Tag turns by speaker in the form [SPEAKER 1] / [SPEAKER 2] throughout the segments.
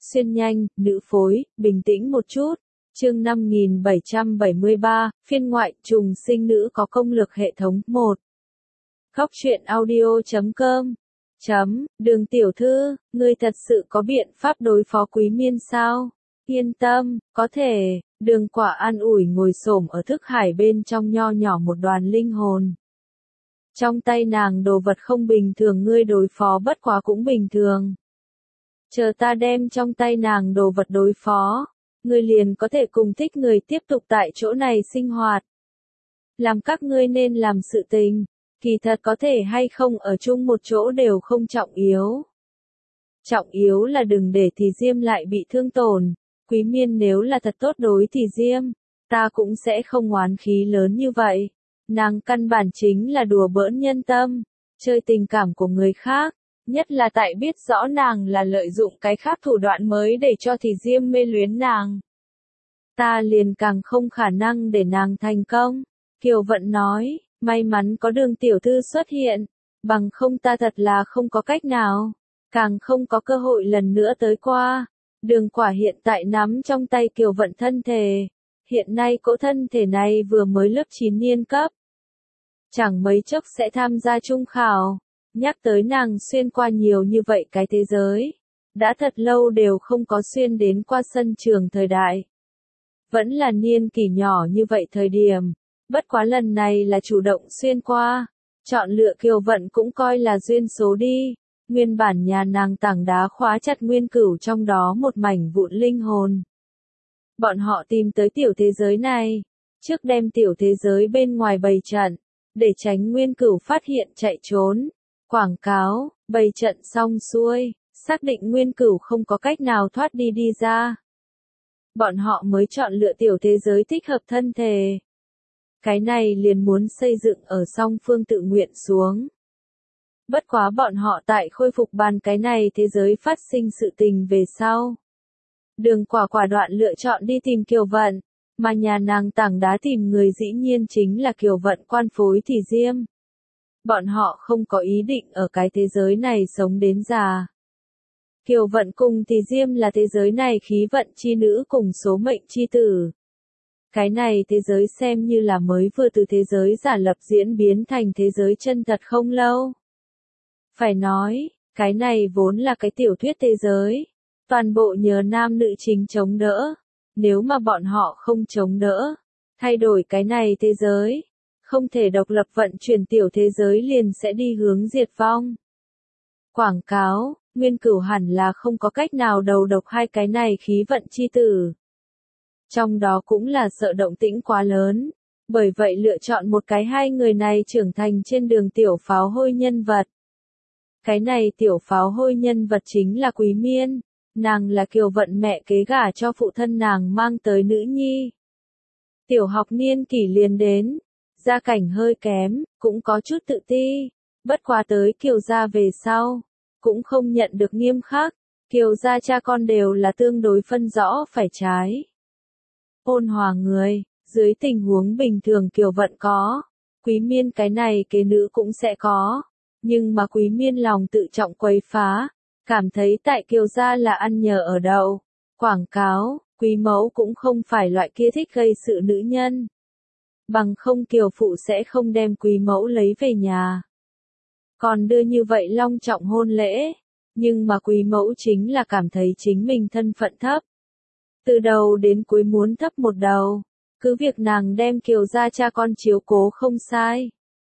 [SPEAKER 1] xuyên nhanh, nữ phối, bình tĩnh một chút. Chương 5773, phiên ngoại, trùng sinh nữ có công lực hệ thống 1. Góc truyện audio.com. Đường tiểu thư, ngươi thật sự có biện pháp đối phó Quý Miên sao? Yên tâm, có thể. Đường Quả an ủi ngồi xổm ở thức hải bên trong nho nhỏ một đoàn linh hồn. Trong tay nàng đồ vật không bình thường, ngươi đối phó bất quá cũng bình thường. Chờ ta đem trong tay nàng đồ vật đối phó, ngươi liền có thể cùng thích người tiếp tục tại chỗ này sinh hoạt. Làm các ngươi nên làm sự tình, kỳ thật có thể hay không ở chung một chỗ đều không trọng yếu. Trọng yếu là đừng để Thì Diêm lại bị thương tổn. Quý Miên nếu là thật tốt đối Thì Diêm, ta cũng sẽ không oán khí lớn như vậy. Nàng căn bản chính là đùa bỡn nhân tâm, chơi tình cảm của người khác, nhất là tại biết rõ nàng là lợi dụng cái khác thủ đoạn mới để cho Thì Diêm mê luyến nàng. Ta liền càng không khả năng để nàng thành công. Kiều Vận nói, may mắn có Đường tiểu thư xuất hiện, bằng không ta thật là không có cách nào, càng không có cơ hội lần nữa tới qua. Đường Quả hiện tại nắm trong tay Kiều Vận thân thể, hiện nay cỗ thân thể này vừa mới lớp 9 niên cấp. Chẳng mấy chốc sẽ tham gia trung khảo, nhắc tới nàng xuyên qua nhiều như vậy cái thế giới. Đã thật lâu đều không có xuyên đến qua sân trường thời đại. Vẫn là niên kỷ nhỏ như vậy thời điểm, bất quá lần này là chủ động xuyên qua, chọn lựa Kiều Vận cũng coi là duyên số đi. Nguyên bản nhà nàng tảng đá khóa chặt Nguyên Cửu trong đó một mảnh vụn linh hồn. Bọn họ tìm tới tiểu thế giới này, trước đem tiểu thế giới bên ngoài bày trận, để tránh Nguyên Cửu phát hiện chạy trốn. Quảng cáo, bày trận xong xuôi, xác định Nguyên Cửu không có cách nào thoát đi ra. Bọn họ mới chọn lựa tiểu thế giới thích hợp thân thể. Cái này liền muốn xây dựng ở song phương tự nguyện xuống. Bất quá bọn họ tại khôi phục bàn cái này thế giới phát sinh sự tình về sau. Đường Quả đoạn lựa chọn đi tìm Kiều Vận, mà nhà nàng tảng đá tìm người dĩ nhiên chính là Kiều Vận quan phối Thì Diêm. Bọn họ không có ý định ở cái thế giới này sống đến già. Kiều Vận cùng Thì Diêm là thế giới này khí vận chi nữ cùng số mệnh chi tử. Cái này thế giới xem như là mới vừa từ thế giới giả lập diễn biến thành thế giới chân thật không lâu. Phải nói, cái này vốn là cái tiểu thuyết thế giới. Toàn bộ nhờ nam nữ chính chống đỡ. Nếu mà bọn họ không chống đỡ, thay đổi cái này thế giới, không thể độc lập vận chuyển tiểu thế giới liền sẽ đi hướng diệt vong. Quảng cáo, Nguyên Cửu hẳn là không có cách nào đầu độc hai cái này khí vận chi tử. Trong đó cũng là sợ động tĩnh quá lớn, bởi vậy lựa chọn một cái hai người này trưởng thành trên đường tiểu pháo hôi nhân vật. Cái này tiểu pháo hôi nhân vật chính là Quý Miên, nàng là Kiều Vận mẹ kế gả cho phụ thân nàng mang tới nữ nhi. Tiểu học niên kỷ liền đến, gia cảnh hơi kém, cũng có chút tự ti, bất quá tới Kiều gia về sau, cũng không nhận được nghiêm khắc, Kiều gia cha con đều là tương đối phân rõ phải trái. Ôn hòa người, dưới tình huống bình thường Kiều Vận có, Quý Miên cái này kế nữ cũng sẽ có. Nhưng mà Quý Miên lòng tự trọng quấy phá, cảm thấy tại Kiều gia là ăn nhờ ở đậu. Quảng cáo, Quý mẫu cũng không phải loại kia thích gây sự nữ nhân. Bằng không Kiều phụ sẽ không đem Quý mẫu lấy về nhà. Còn đưa như vậy long trọng hôn lễ, nhưng mà Quý mẫu chính là cảm thấy chính mình thân phận thấp. Từ đầu đến cuối muốn thấp một đầu, cứ việc nàng đem Kiều gia cha con chiếu cố không sai.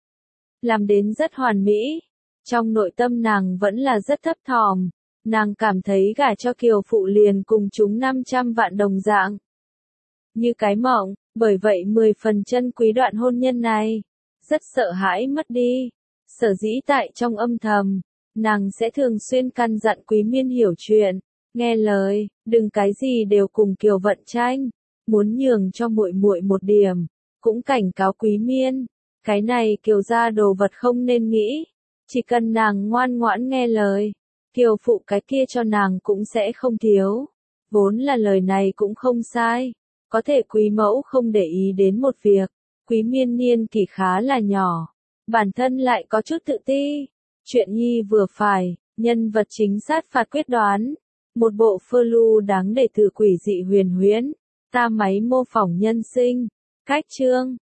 [SPEAKER 1] Làm đến rất hoàn mỹ, trong nội tâm nàng vẫn là rất thấp thỏm, nàng cảm thấy gả cho Kiều phụ liền cùng chúng 500 vạn đồng dạng. Như cái mộng, bởi vậy 10 phần chân quý đoạn hôn nhân này, rất sợ hãi mất đi. Sở dĩ tại trong âm thầm, nàng sẽ thường xuyên căn dặn Quý Miên hiểu chuyện, nghe lời, đừng cái gì đều cùng Kiều Vận tranh, muốn nhường cho muội muội một điểm, cũng cảnh cáo Quý Miên. Cái này Kiều gia đồ vật không nên nghĩ, chỉ cần nàng ngoan ngoãn nghe lời, Kiều phụ cái kia cho nàng cũng sẽ không thiếu. Vốn là lời này cũng không sai, có thể Quý mẫu không để ý đến một việc, Quý Miên niên kỷ khá là nhỏ, bản thân lại có chút tự ti, chuyện nhi vừa phải, nhân vật chính sát phạt quyết đoán, Một bộ phơ lu đáng để thử quỷ dị huyền huyễn. Ta máy mô phỏng nhân sinh. Cách chương